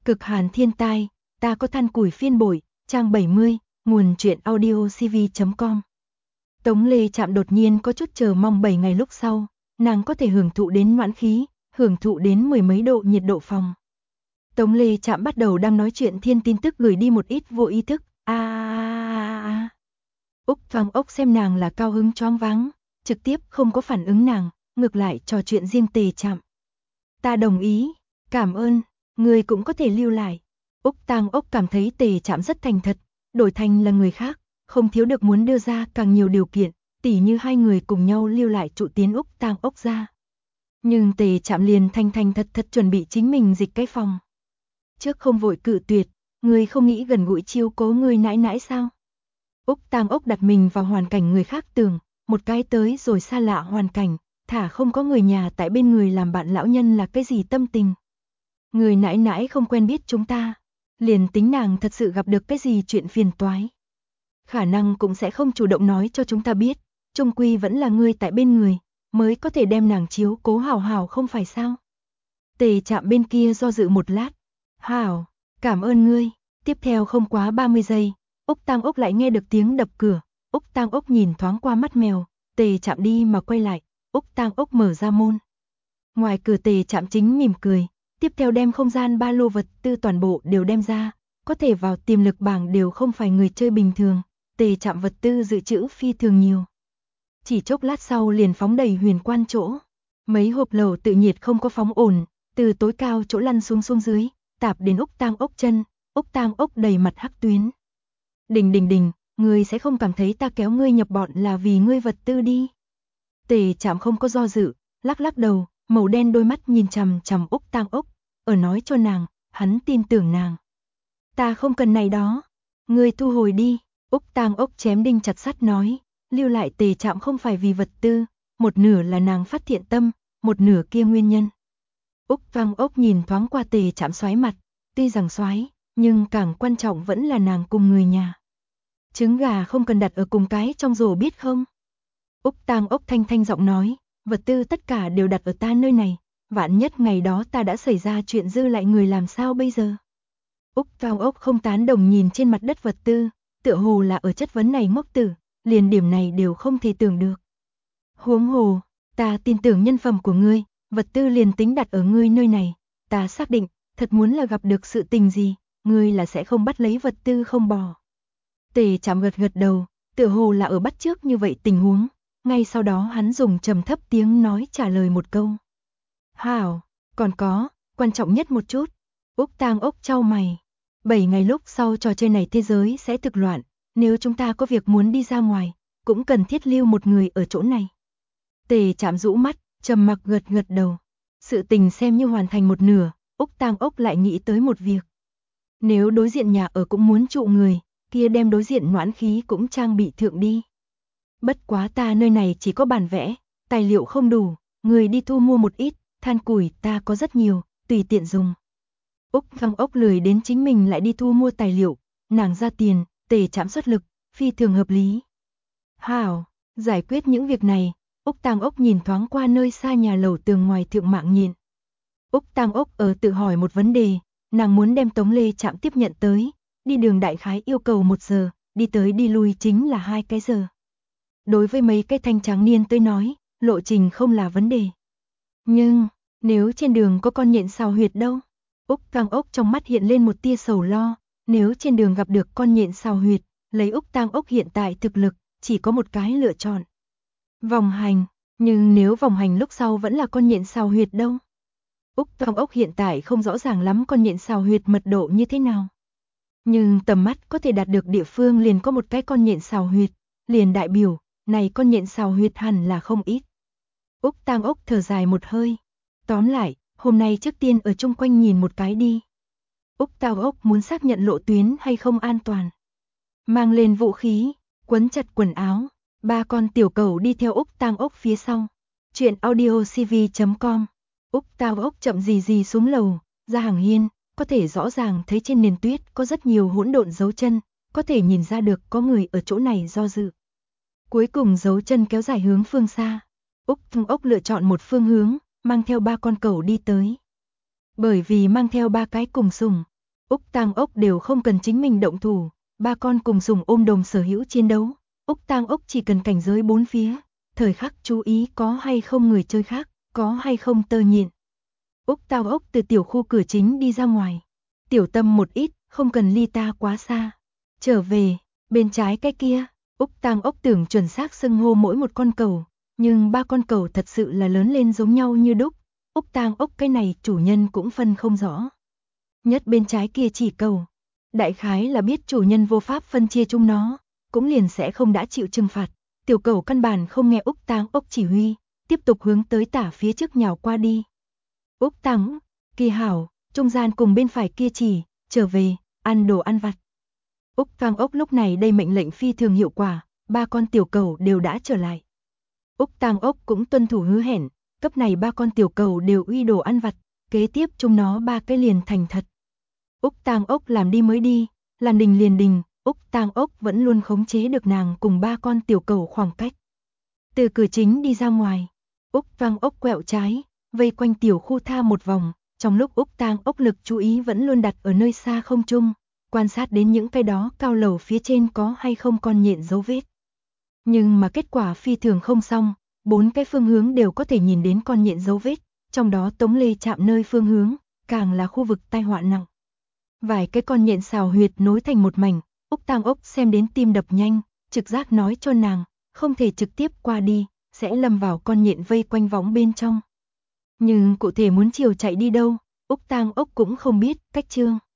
Cực hàn thiên tai, ta có than củi phiên bội, trang 70, nguồn truyện audio cv.com. Tống Lê Trạm đột nhiên có chút chờ mong 7 ngày lúc sau, nàng có thể hưởng thụ đến noãn khí, hưởng thụ đến mười mấy độ nhiệt độ phòng. Tống Lê Trạm bắt đầu đang nói chuyện thiên tin tức gửi đi một ít vô ý thức. Úc Vang Ốc xem nàng là cao hứng choáng váng, trực tiếp không có phản ứng nàng, ngược lại trò chuyện riêng Tề Trạm. Ta đồng ý, cảm ơn, người cũng có thể lưu lại. Úc Tang Ốc cảm thấy Tề Trạm rất thành thật, đổi thành là người khác, không thiếu được muốn đưa ra càng nhiều điều kiện, tỉ như hai người cùng nhau lưu lại trụ tiến Úc Tang Ốc ra. Nhưng Tề Trạm liền thành thật chuẩn bị chính mình dịch cái phòng. Trước không vội cự tuyệt, người không nghĩ gần gũi chiếu cố người nãi nãi sao? Úc Tang Ốc đặt mình vào hoàn cảnh người khác tưởng, một cái tới rồi xa lạ hoàn cảnh, thả không có người nhà tại bên người làm bạn lão nhân là cái gì tâm tình. Người nãi nãi không quen biết chúng ta, liền tính nàng thật sự gặp được cái gì chuyện phiền toái. Khả năng cũng sẽ không chủ động nói cho chúng ta biết, chung quy vẫn là ngươi tại bên người, mới có thể đem nàng chiếu cố hảo hảo không phải sao. Tề Trạm bên kia do dự một lát. Hảo, cảm ơn ngươi. Tiếp theo không quá 30 giây, Úc Tang Ốc lại nghe được tiếng đập cửa. Úc Tang Ốc nhìn thoáng qua mắt mèo, Tề Trạm đi mà quay lại, Úc Tang Ốc mở ra môn. Ngoài cửa Tề Trạm chính mỉm cười, tiếp theo đem không gian ba lô vật tư toàn bộ đều đem ra, có thể vào tiềm lực bảng đều không phải người chơi bình thường, Tề Trạm vật tư dự trữ phi thường nhiều. Chỉ chốc lát sau liền phóng đầy huyền quan chỗ, mấy hộp lẩu tự nhiệt không có phóng ổn, từ tối cao chỗ lăn xuống dưới, tạp đến Úc Tang Ốc chân, Úc Tang Ốc đầy mặt hắc tuyến. Đình, ngươi sẽ không cảm thấy ta kéo ngươi nhập bọn là vì ngươi vật tư đi. Tề Trạm không có do dự, lắc đầu, màu đen đôi mắt nhìn chằm chằm Úc Tang Ốc, ở nói cho nàng, hắn tin tưởng nàng. Ta không cần này đó, ngươi thu hồi đi, Úc Tang Ốc chém đinh chặt sắt nói, lưu lại Tề Trạm không phải vì vật tư, một nửa là nàng phát thiện tâm, một nửa kia nguyên nhân. Úc Vang Ốc nhìn thoáng qua Tề Trạm xoáy mặt, tuy rằng xoáy, nhưng càng quan trọng vẫn là nàng cùng người nhà. Trứng gà không cần đặt ở cùng cái trong rổ biết không? Úc Tang Ốc thanh giọng nói, vật tư tất cả đều đặt ở ta nơi này, vạn nhất ngày đó ta đã xảy ra chuyện dư lại người làm sao bây giờ? Úc Vang Ốc không tán đồng nhìn trên mặt đất vật tư, tựa hồ là ở chất vấn này ngốc tử, liền điểm này đều không thể tưởng được. Huống hồ, ta tin tưởng nhân phẩm của ngươi, vật tư liền tính đặt ở ngươi nơi này, ta xác định, thật muốn là gặp được sự tình gì, ngươi là sẽ không bắt lấy vật tư không bỏ. Tề Trạm gật đầu, tựa hồ là ở bắt chước như vậy tình huống, ngay sau đó hắn dùng trầm thấp tiếng nói trả lời một câu. Hảo, còn có, quan trọng nhất một chút. Úc Tang Ốc chau mày. 7 ngày lúc sau trò chơi này thế giới sẽ thực loạn, nếu chúng ta có việc muốn đi ra ngoài, cũng cần thiết lưu một người ở chỗ này. Tề Trạm rũ mắt, trầm mặc gật đầu. Sự tình xem như hoàn thành một nửa, Úc Tang Ốc lại nghĩ tới một việc. Nếu đối diện nhà ở cũng muốn trụ người, kia đem đối diện noãn khí cũng trang bị thượng đi. Bất quá ta nơi này chỉ có bản vẽ, tài liệu không đủ, người đi thu mua một ít, than củi ta có rất nhiều, tùy tiện dùng. Úc Vang Ốc lười đến chính mình lại đi thu mua tài liệu, nàng ra tiền, Tề Trạm xuất lực, phi thường hợp lý. Hảo, giải quyết những việc này, Úc Tang Ốc nhìn thoáng qua nơi xa nhà lầu tường ngoài thượng mạng nhịn. Úc Tang Ốc ở tự hỏi một vấn đề, nàng muốn đem Tống Lê Trạm tiếp nhận tới, đi đường đại khái yêu cầu 1 giờ, đi tới đi lui chính là 2 cái giờ. Đối với mấy cái thanh tráng niên tới nói, lộ trình không là vấn đề. Nhưng, nếu trên đường có con nhện sào huyệt đâu? Úc Tang Ốc trong mắt hiện lên một tia sầu lo, nếu trên đường gặp được con nhện sào huyệt, lấy Úc Tang Ốc hiện tại thực lực, chỉ có một cái lựa chọn. Vòng hành, nhưng nếu vòng hành lúc sau vẫn là con nhện sào huyệt đâu? Úc Tang Ốc hiện tại không rõ ràng lắm con nhện sào huyệt mật độ như thế nào. Nhưng tầm mắt có thể đạt được địa phương liền có một cái con nhện sào huyệt, liền đại biểu, này con nhện sào huyệt hẳn là không ít. Úc Tang Ốc thở dài một hơi. Tóm lại, hôm nay trước tiên ở chung quanh nhìn một cái đi. Úc Tang Ốc muốn xác nhận lộ tuyến hay không an toàn. Mang lên vũ khí, quấn chặt quần áo, 3 con tiểu cẩu đi theo Úc Tang Ốc phía sau. Chuyện audio cv.com. Úc Tang Ốc chậm gì xuống lầu, ra hàng hiên, có thể rõ ràng thấy trên nền tuyết có rất nhiều hỗn độn dấu chân, có thể nhìn ra được có người ở chỗ này do dự. Cuối cùng dấu chân kéo dài hướng phương xa. Úc Tang Ốc lựa chọn một phương hướng, mang theo 3 con cẩu đi tới. Bởi vì mang theo 3 cái cùng sủng, Úc Tang Ốc đều không cần chính mình động thủ, ba con cùng dùng ôm đồm sở hữu chiến đấu. Úc Tang Ốc chỉ cần cảnh giới bốn phía, thời khắc chú ý có hay không người chơi khác, có hay không tơ nhện. Úc Tang Ốc từ tiểu khu cửa chính đi ra ngoài. Tiểu tâm một ít, không cần ly ta quá xa. Trở về, bên trái cái kia, Úc Tang Ốc tưởng chuẩn xác xưng hô mỗi một con cầu, nhưng ba con cầu thật sự là lớn lên giống nhau như đúc. Úc Tang Ốc cái này chủ nhân cũng phân không rõ. Nhất bên trái kia chỉ cầu, đại khái là biết chủ nhân vô pháp phân chia chúng nó, cũng liền sẽ không đã chịu trừng phạt. Tiểu cầu căn bản không nghe Úc Tang Ốc chỉ huy, tiếp tục hướng tới tả phía trước nhào qua đi. Úc Tang, kỳ hảo, trung gian cùng bên phải kia chỉ, trở về, ăn đồ ăn vặt. Úc Tang Ốc lúc này đây mệnh lệnh phi thường hiệu quả, ba con tiểu cầu đều đã trở lại. Úc Tang Ốc cũng tuân thủ hứa hẹn, cấp này ba con tiểu cầu đều uy đồ ăn vặt, kế tiếp chúng nó ba cái liền thành thật. Úc Tang Ốc làm đi mới đi, làm đình liền đình, Úc Tang Ốc vẫn luôn khống chế được nàng cùng ba con tiểu cầu khoảng cách. Từ cửa chính đi ra ngoài, Úc Tang Ốc quẹo trái, vây quanh tiểu khu tha một vòng, trong lúc Úc Tang Ốc lực chú ý vẫn luôn đặt ở nơi xa không trung, quan sát đến những cái đó cao lầu phía trên có hay không con nhện dấu vết. Nhưng mà kết quả phi thường không xong, bốn cái phương hướng đều có thể nhìn đến con nhện dấu vết, trong đó Tống Lê chạm nơi phương hướng, càng là khu vực tai họa nặng. Vài cái con nhện xào huyệt nối thành một mảnh, Úc Tang Ốc xem đến tim đập nhanh, trực giác nói cho nàng, không thể trực tiếp qua đi, sẽ lâm vào con nhện vây quanh võng bên trong. Nhưng cụ thể muốn chiều chạy đi đâu, Úc Tang Ốc cũng không biết, cách chương.